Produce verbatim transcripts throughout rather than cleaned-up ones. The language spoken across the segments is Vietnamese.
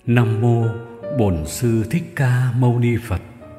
Nam mô Bổn Sư Thích Ca Mâu Ni Phật.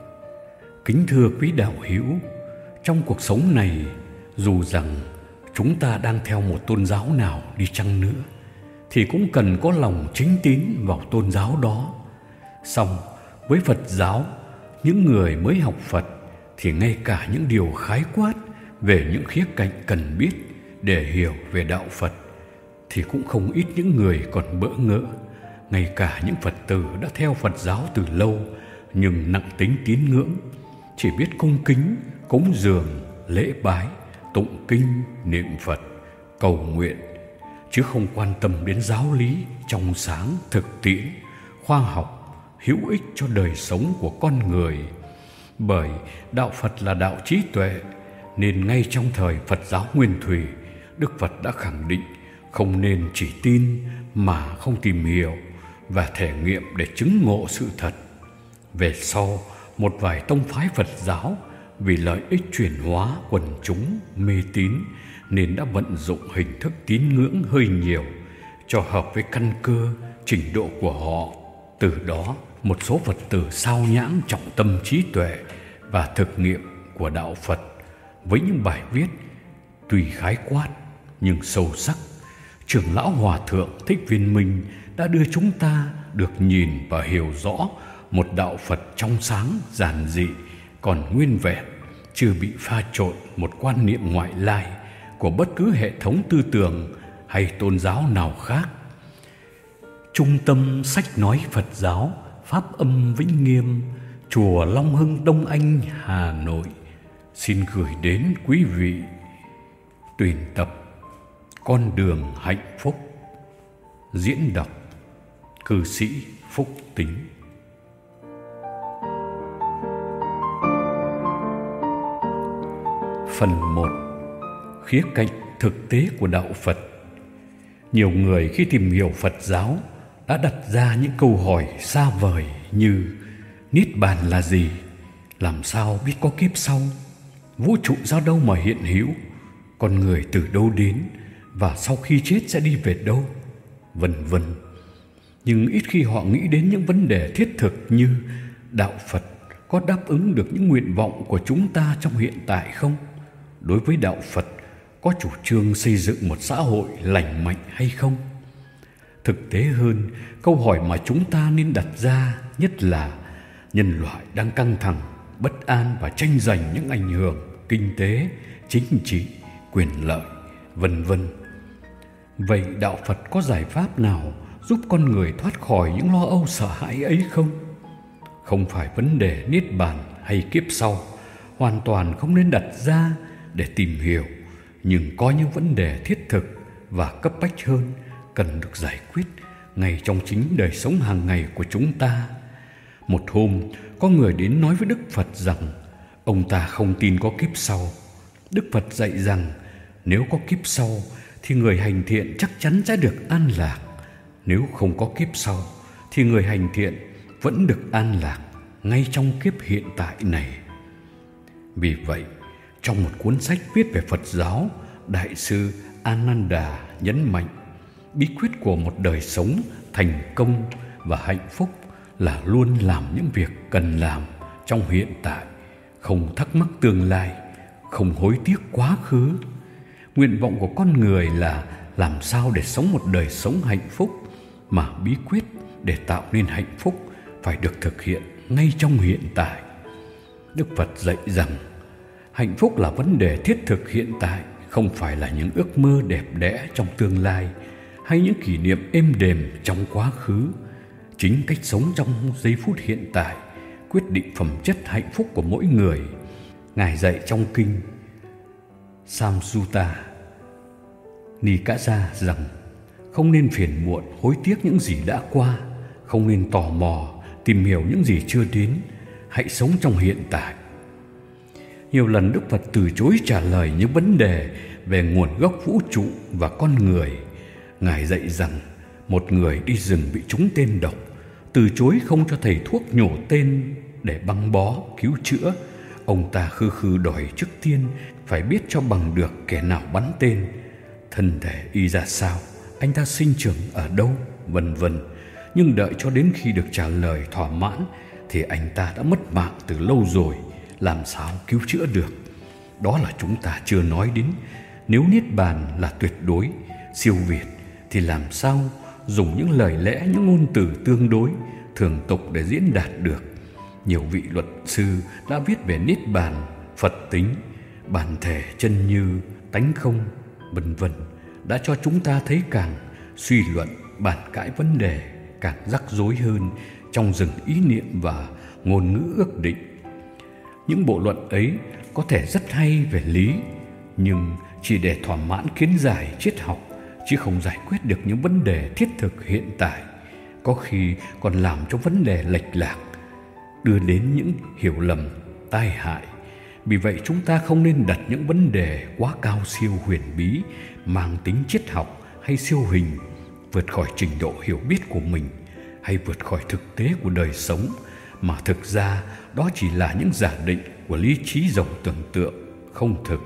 Kính thưa quý đạo hữu, trong cuộc sống này, dù rằng chúng ta đang theo một tôn giáo nào đi chăng nữa, thì cũng cần có lòng chính tín vào tôn giáo đó. Song với Phật giáo, những người mới học Phật thì ngay cả những điều khái quát về những khía cạnh cần biết để hiểu về đạo Phật thì cũng không ít những người còn bỡ ngỡ. Ngay cả những Phật tử đã theo Phật giáo từ lâu nhưng nặng tính tín ngưỡng, chỉ biết cung kính, cúng dường, lễ bái, tụng kinh, niệm Phật, cầu nguyện, chứ không quan tâm đến giáo lý trong sáng, thực tiễn, khoa học, hữu ích cho đời sống của con người. Bởi đạo Phật là đạo trí tuệ, nên ngay trong thời Phật giáo nguyên thủy, Đức Phật đã khẳng định không nên chỉ tin mà không tìm hiểu và thể nghiệm để chứng ngộ sự thật. Về sau, một vài tông phái Phật giáo vì lợi ích chuyển hóa quần chúng mê tín nên đã vận dụng hình thức tín ngưỡng hơi nhiều cho hợp với căn cơ, trình độ của họ. Từ đó, một số Phật tử sao nhãng trọng tâm trí tuệ và thực nghiệm của đạo Phật với những bài viết tuy khái quát nhưng sâu sắc. Trưởng lão Hòa thượng Thích Viên Minh đã đưa chúng ta được nhìn và hiểu rõ một đạo Phật trong sáng, giản dị, còn nguyên vẹn, chưa bị pha trộn một quan niệm ngoại lai của bất cứ hệ thống tư tưởng hay tôn giáo nào khác. Trung tâm sách nói Phật giáo Pháp Âm Vĩnh Nghiêm, chùa Long Hưng, Đông Anh, Hà Nội xin gửi đến quý vị tuyển tập Con đường hạnh phúc, diễn đọc cư sĩ Phúc Tính. Phần một. Khía cạnh thực tế của đạo Phật. Nhiều người khi tìm hiểu Phật giáo đã đặt ra những câu hỏi xa vời như: Niết bàn là gì? Làm sao biết có kiếp sau? Vũ trụ do đâu mà hiện hữu? Con người từ đâu đến? Và sau khi chết sẽ đi về đâu? Vân vân. Nhưng ít khi họ nghĩ đến những vấn đề thiết thực như đạo Phật có đáp ứng được những nguyện vọng của chúng ta trong hiện tại không? Đối với đạo Phật, có chủ trương xây dựng một xã hội lành mạnh hay không? Thực tế hơn, câu hỏi mà chúng ta nên đặt ra nhất là: nhân loại đang căng thẳng, bất an và tranh giành những ảnh hưởng kinh tế, chính trị, quyền lợi, vân vân. Vậy đạo Phật có giải pháp nào giúp con người thoát khỏi những lo âu sợ hãi ấy không? Không phải vấn đề niết bàn hay kiếp sau hoàn toàn không nên đặt ra để tìm hiểu, nhưng có những vấn đề thiết thực và cấp bách hơn cần được giải quyết ngay trong chính đời sống hàng ngày của chúng ta. Một hôm, có người đến nói với Đức Phật rằng ông ta không tin có kiếp sau. Đức Phật dạy rằng nếu có kiếp sau thì người hành thiện chắc chắn sẽ được an lạc. Nếu không có kiếp sau thì người hành thiện vẫn được an lạc ngay trong kiếp hiện tại này. Vì vậy, trong một cuốn sách viết về Phật giáo, Đại sư Ananda nhấn mạnh bí quyết của một đời sống thành công và hạnh phúc là luôn làm những việc cần làm trong hiện tại, không thắc mắc tương lai, không hối tiếc quá khứ. Nguyện vọng của con người là làm sao để sống một đời sống hạnh phúc, mà bí quyết để tạo nên hạnh phúc phải được thực hiện ngay trong hiện tại. Đức Phật dạy rằng hạnh phúc là vấn đề thiết thực hiện tại, không phải là những ước mơ đẹp đẽ trong tương lai hay những kỷ niệm êm đềm trong quá khứ. Chính cách sống trong giây phút hiện tại quyết định phẩm chất hạnh phúc của mỗi người. Ngài dạy trong kinh Samsutta Nikaya rằng không nên phiền muộn hối tiếc những gì đã qua, không nên tò mò tìm hiểu những gì chưa đến, hãy sống trong hiện tại. Nhiều lần Đức Phật từ chối trả lời những vấn đề về nguồn gốc vũ trụ và con người. Ngài dạy rằng một người đi rừng bị trúng tên độc, từ chối không cho thầy thuốc nhổ tên để băng bó cứu chữa. Ông ta khư khư đòi trước tiên phải biết cho bằng được kẻ nào bắn tên, thân thể y ra sao, anh ta sinh trưởng ở đâu, vân vân. Nhưng đợi cho đến khi được trả lời thỏa mãn thì anh ta đã mất mạng từ lâu rồi, làm sao cứu chữa được. Đó là chúng ta chưa nói đến nếu niết bàn là tuyệt đối, siêu việt thì làm sao dùng những lời lẽ, những ngôn từ tương đối, thường tục để diễn đạt được. Nhiều vị luật sư đã viết về niết bàn, Phật tính, bản thể chân như, tánh không, vân vân, đã cho chúng ta thấy càng suy luận, bàn cãi vấn đề càng rắc rối hơn trong rừng ý niệm và ngôn ngữ ước định. Những bộ luận ấy có thể rất hay về lý, nhưng chỉ để thỏa mãn kiến giải triết học, chứ không giải quyết được những vấn đề thiết thực hiện tại, có khi còn làm cho vấn đề lệch lạc, đưa đến những hiểu lầm tai hại. Vì vậy chúng ta không nên đặt những vấn đề quá cao siêu huyền bí, mang tính triết học hay siêu hình, vượt khỏi trình độ hiểu biết của mình hay vượt khỏi thực tế của đời sống, mà thực ra đó chỉ là những giả định của lý trí rộng tưởng tượng, không thực.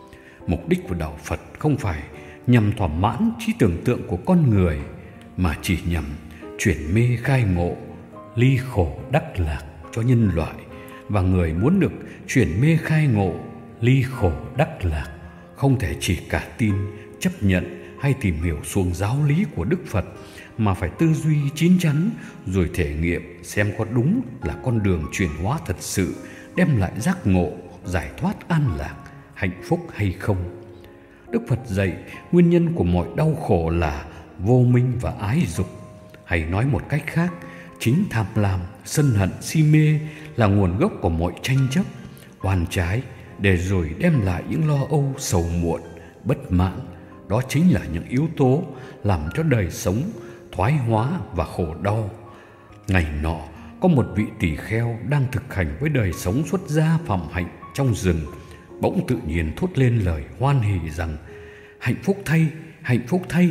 Mục đích của đạo Phật không phải nhằm thỏa mãn trí tưởng tượng của con người, mà chỉ nhằm chuyển mê khai ngộ, ly khổ đắc lạc cho nhân loại. Và người muốn được chuyển mê khai ngộ, ly khổ đắc lạc, không thể chỉ cả tin, chấp nhận hay tìm hiểu xuông giáo lý của Đức Phật, mà phải tư duy chín chắn rồi thể nghiệm xem có đúng là con đường chuyển hóa thật sự, đem lại giác ngộ, giải thoát an lạc, hạnh phúc hay không. Đức Phật dạy nguyên nhân của mọi đau khổ là vô minh và ái dục, hay nói một cách khác, chính tham lam, sân hận, si mê là nguồn gốc của mọi tranh chấp, oan trái, để rồi đem lại những lo âu, sầu muộn, bất mãn. Đó chính là những yếu tố làm cho đời sống thoái hóa và khổ đau. Ngày nọ, có một vị tỳ kheo đang thực hành với đời sống xuất gia phạm hạnh trong rừng, bỗng tự nhiên thốt lên lời hoan hỉ rằng: hạnh phúc thay, hạnh phúc thay.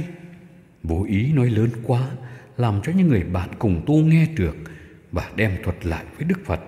Vô ý nói lớn quá, làm cho những người bạn cùng tu nghe được và đem thuật lại với Đức Phật.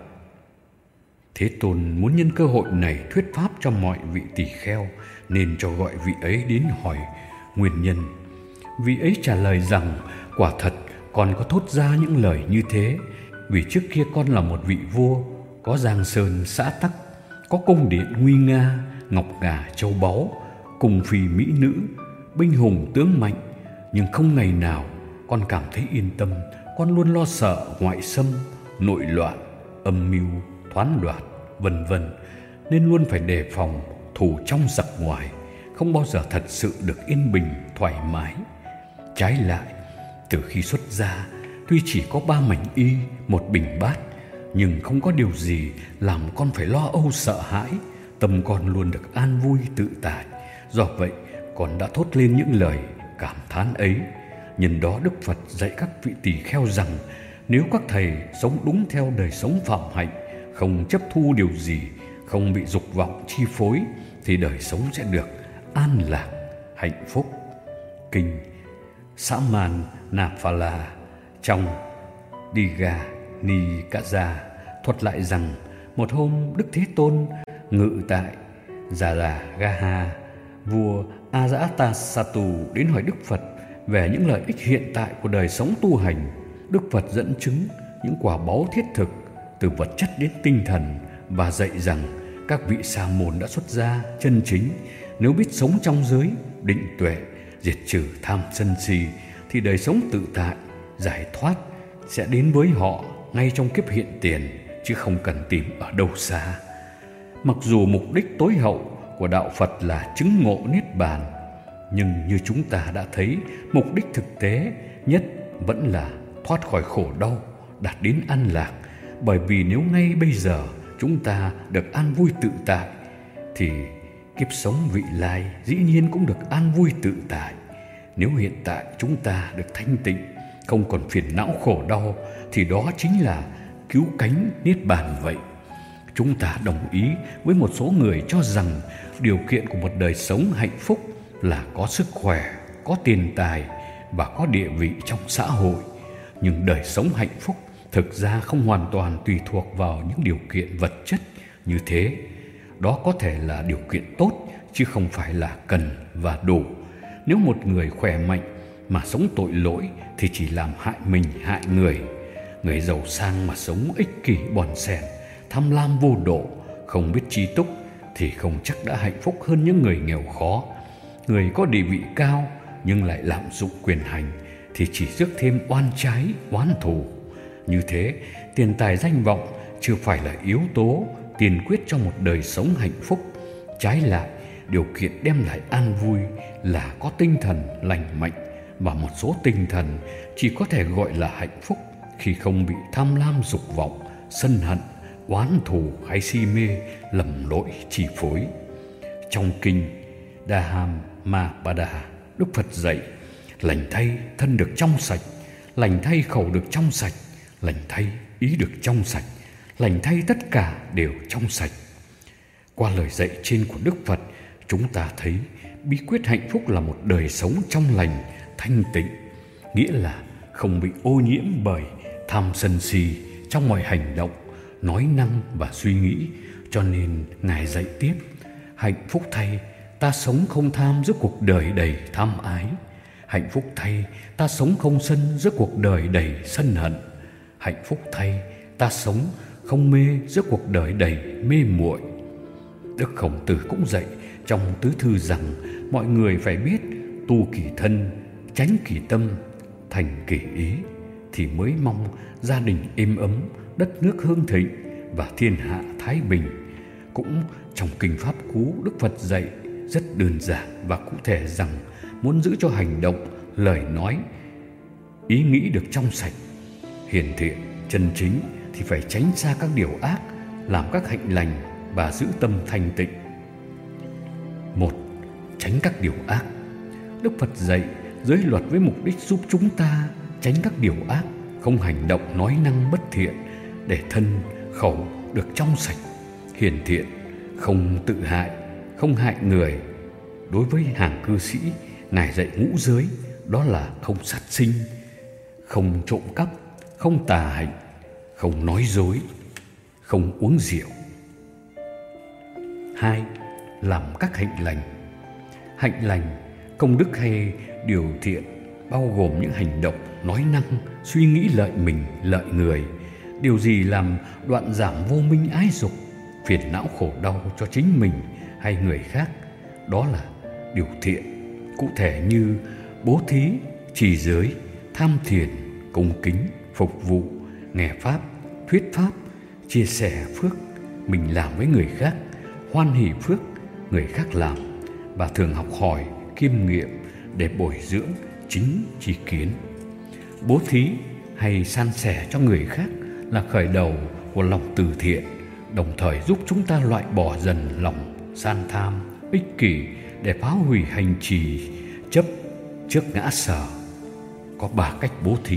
Thế Tôn muốn nhân cơ hội này thuyết pháp cho mọi vị tỳ kheo, nên cho gọi vị ấy đến hỏi nguyên nhân. Vị ấy trả lời rằng: quả thật con có thốt ra những lời như thế vì trước kia con là một vị vua, có giang sơn xã tắc, có cung điện nguy nga, ngọc ngà châu báu, cùng phi mỹ nữ, binh hùng tướng mạnh. Nhưng không ngày nào con cảm thấy yên tâm. Con luôn lo sợ ngoại xâm, nội loạn, âm mưu, thoán đoạt, vân vân, nên luôn phải đề phòng thù trong giặc ngoài, không bao giờ thật sự được yên bình, thoải mái. Trái lại, từ khi xuất gia, tuy chỉ có ba mảnh y, một bình bát, nhưng không có điều gì làm con phải lo âu sợ hãi. Tâm con luôn được an vui tự tại. Do vậy, con đã thốt lên những lời cảm thán ấy. Nhân đó Đức Phật dạy các vị tỳ kheo rằng, nếu các thầy sống đúng theo đời sống phạm hạnh, không chấp thu điều gì, không bị dục vọng chi phối, thì đời sống sẽ được an lạc, hạnh phúc. Kinh Saman Naphala trong Digha Nikaya thuật lại rằng, một hôm Đức Thế Tôn ngự tại Jayagaha, vua Ajatasattu đến hỏi Đức Phật về những lợi ích hiện tại của đời sống tu hành. Đức Phật dẫn chứng những quả báu thiết thực từ vật chất đến tinh thần và dạy rằng các vị sa môn đã xuất gia chân chính, nếu biết sống trong giới định tuệ, diệt trừ tham sân si, thì đời sống tự tại, giải thoát sẽ đến với họ ngay trong kiếp hiện tiền, chứ không cần tìm ở đâu xa. Mặc dù mục đích tối hậu của đạo Phật là chứng ngộ niết bàn, nhưng như chúng ta đã thấy, mục đích thực tế nhất vẫn là thoát khỏi khổ đau, đạt đến an lạc. Bởi vì nếu ngay bây giờ chúng ta được an vui tự tại, thì kiếp sống vị lai dĩ nhiên cũng được an vui tự tại. Nếu hiện tại chúng ta được thanh tịnh, không còn phiền não khổ đau, thì đó chính là cứu cánh niết bàn vậy. Chúng ta đồng ý với một số người cho rằng điều kiện của một đời sống hạnh phúc là có sức khỏe, có tiền tài và có địa vị trong xã hội. Nhưng đời sống hạnh phúc thực ra không hoàn toàn tùy thuộc vào những điều kiện vật chất như thế. Đó có thể là điều kiện tốt, chứ không phải là cần và đủ. Nếu một người khỏe mạnh mà sống tội lỗi thì chỉ làm hại mình hại người. Người giàu sang mà sống ích kỷ bòn xèn, tham lam vô độ, không biết tri túc thì không chắc đã hạnh phúc hơn những người nghèo khó. Người có địa vị cao nhưng lại lạm dụng quyền hành thì chỉ rước thêm oan trái, oán thù. Như thế, tiền tài danh vọng chưa phải là yếu tố tiền quyết cho một đời sống hạnh phúc. Trái lại, điều kiện đem lại an vui là có tinh thần lành mạnh, và một số tinh thần chỉ có thể gọi là hạnh phúc khi không bị tham lam dục vọng, sân hận, oán thù hay si mê lầm lỗi chi phối. Trong kinh Dhammapada, Đức Phật dạy: lành thay thân được trong sạch, lành thay khẩu được trong sạch, lành thay ý được trong sạch, lành thay tất cả đều trong sạch. Qua lời dạy trên của Đức Phật, chúng ta thấy bí quyết hạnh phúc là một đời sống trong lành, thanh tịnh, nghĩa là không bị ô nhiễm bởi tham sân si trong mọi hành động, nói năng và suy nghĩ. Cho nên Ngài dạy tiếp: hạnh phúc thay ta sống không tham giữa cuộc đời đầy tham ái, hạnh phúc thay ta sống không sân giữa cuộc đời đầy sân hận, hạnh phúc thay ta sống không mê giữa cuộc đời đầy mê muội. Đức Khổng Tử cũng dạy trong tứ thư rằng mọi người phải biết tu kỳ thân, tránh kỳ tâm, thành kỳ ý thì mới mong gia đình êm ấm, đất nước hưng thịnh và thiên hạ thái bình. Cũng trong kinh Pháp Cú, Đức Phật dạy rất đơn giản và cụ thể rằng muốn giữ cho hành động, lời nói, ý nghĩ được trong sạch, hiền thiện, chân chính thì phải tránh xa các điều ác, làm các hạnh lành và giữ tâm thanh tịnh. Một, tránh các điều ác. Đức Phật dạy giới luật với mục đích giúp chúng ta tránh các điều ác, không hành động nói năng bất thiện, để thân, khẩu được trong sạch, hiền thiện, không tự hại, không hại người. Đối với hàng cư sĩ, Ngài dạy ngũ giới, đó là không sát sinh, không trộm cắp, không tà hạnh, không nói dối, không uống rượu. Hai, làm các hạnh lành. Hạnh lành, công đức hay điều thiện bao gồm những hành động, nói năng, suy nghĩ lợi mình, lợi người. Điều gì làm đoạn giảm vô minh ái dục, phiền não khổ đau cho chính mình hay người khác, đó là điều thiện. Cụ thể như bố thí, trì giới, tham thiền, cung kính, phục vụ, nghe pháp, thuyết pháp, chia sẻ phước mình làm với người khác, hoan hỷ phước người khác làm, và thường học hỏi, kiêm nghiệm để bồi dưỡng chính tri kiến. Bố thí hay san sẻ cho người khác là khởi đầu của lòng từ thiện, đồng thời giúp chúng ta loại bỏ dần lòng san tham, ích kỷ để phá hủy hành trì chấp trước ngã sở. Có ba cách bố thí.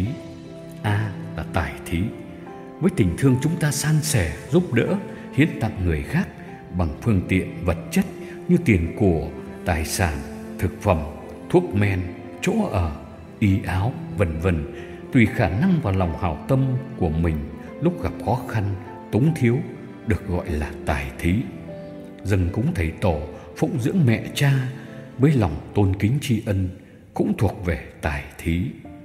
A là tài thí. Với tình thương chúng ta san sẻ, giúp đỡ, hiến tặng người khác bằng phương tiện vật chất như tiền của, tài sản, thực phẩm, thuốc men, chỗ ở, y áo, vân vân, tùy khả năng và lòng hảo tâm của mình lúc gặp khó khăn, túng thiếu, được gọi là tài thí. Dâng cúng thầy tổ, phụng dưỡng mẹ cha với lòng tôn kính tri ân cũng thuộc về tài thí.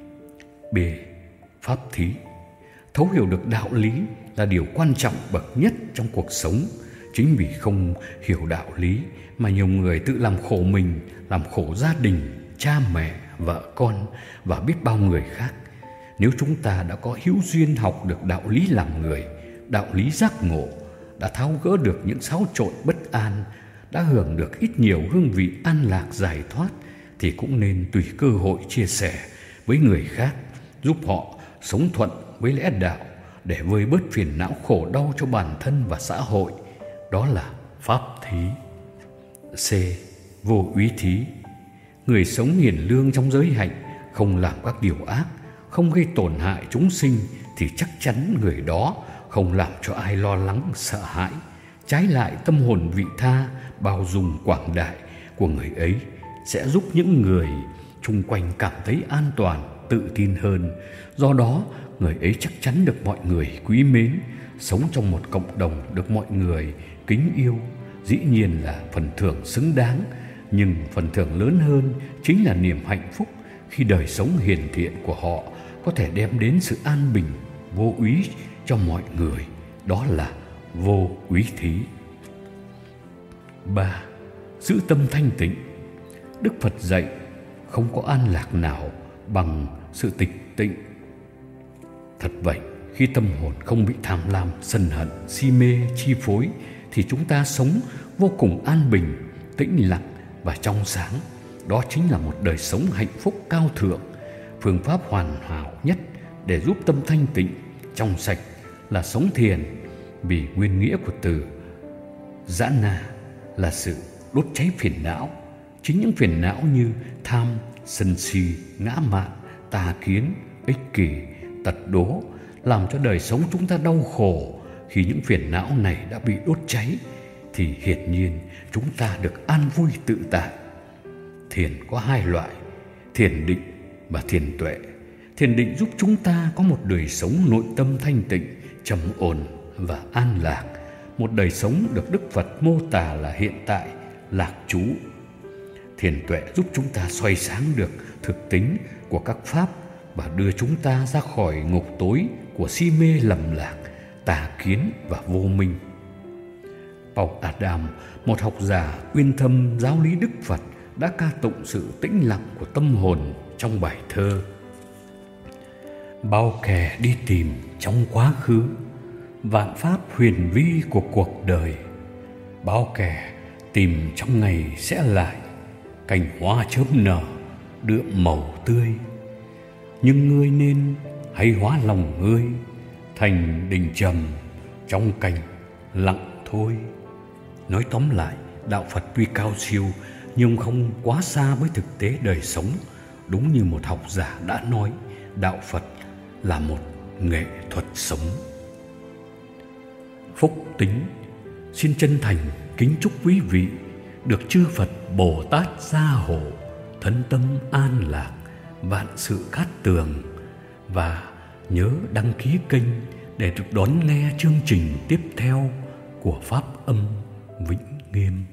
B. Pháp thí. Thấu hiểu được đạo lý là điều quan trọng bậc nhất trong cuộc sống. Chính vì không hiểu đạo lý mà nhiều người tự làm khổ mình, làm khổ gia đình, cha mẹ, vợ con và biết bao người khác. Nếu chúng ta đã có hữu duyên học được đạo lý làm người, đạo lý giác ngộ, đã tháo gỡ được những xáo trộn bất an, đã hưởng được ít nhiều hương vị an lạc giải thoát, thì cũng nên tùy cơ hội chia sẻ với người khác, giúp họ sống thuận với lẽ đạo để vơi bớt phiền não khổ đau cho bản thân và xã hội. Đó là pháp thí. C. Vô úy thí. Người sống hiền lương trong giới hạnh, không làm các điều ác, không gây tổn hại chúng sinh, thì chắc chắn người đó không làm cho ai lo lắng sợ hãi. Trái lại, tâm hồn vị tha, bao dung quảng đại của người ấy sẽ giúp những người chung quanh cảm thấy an toàn, tự tin hơn. Do đó, người ấy chắc chắn được mọi người quý mến, sống trong một cộng đồng được mọi người kính yêu. Dĩ nhiên là phần thưởng xứng đáng, nhưng phần thưởng lớn hơn chính là niềm hạnh phúc khi đời sống hiền thiện của họ có thể đem đến sự an bình vô úy cho mọi người, đó là vô úy thí. Ba. Giữ tâm thanh tịnh. Đức Phật dạy không có an lạc nào bằng sự tịch tịnh. Thật vậy, khi tâm hồn không bị tham lam, sân hận, si mê chi phối thì chúng ta sống vô cùng an bình, tĩnh lặng và trong sáng. Đó chính là một đời sống hạnh phúc cao thượng. Phương pháp hoàn hảo nhất để giúp tâm thanh tịnh, trong sạch là sống thiền, vì nguyên nghĩa của từ Jhana là sự đốt cháy phiền não. Chính những phiền não như tham, sân si, ngã mạn, tà kiến, ích kỷ, tật đố làm cho đời sống chúng ta đau khổ. Khi những phiền não này đã bị đốt cháy thì hiển nhiên chúng ta được an vui tự tại. Thiền có hai loại, thiền định và thiền tuệ. Thiền định giúp chúng ta có một đời sống nội tâm thanh tịnh, trầm ổn và an lạc. Một đời sống được Đức Phật mô tả là hiện tại, lạc trú. Thiền tuệ giúp chúng ta soi sáng được thực tính của các pháp và đưa chúng ta ra khỏi ngục tối của si mê lầm lạc, tà kiến và vô minh. Paul Adam, một học giả uyên thâm giáo lý Đức Phật, đã ca tụng sự tĩnh lặng của tâm hồn trong bài thơ: bao kẻ đi tìm trong quá khứ vạn pháp huyền vi của cuộc đời, bao kẻ tìm trong ngày sẽ lại cành hoa chớm nở đượm màu tươi. Nhưng ngươi nên hay hóa lòng ngươi thành định trầm trong cành lặng thôi. Nói tóm lại, đạo Phật tuy cao siêu nhưng không quá xa với thực tế đời sống. Đúng như một học giả đã nói, đạo Phật là một nghệ thuật sống. Phúc tính. Xin chân thành kính chúc quý vị được chư Phật Bồ Tát gia hộ, thân tâm an lạc, vạn sự cát tường. Và nhớ đăng ký kênh để được đón nghe chương trình tiếp theo của Pháp Âm Vĩnh Nghiêm.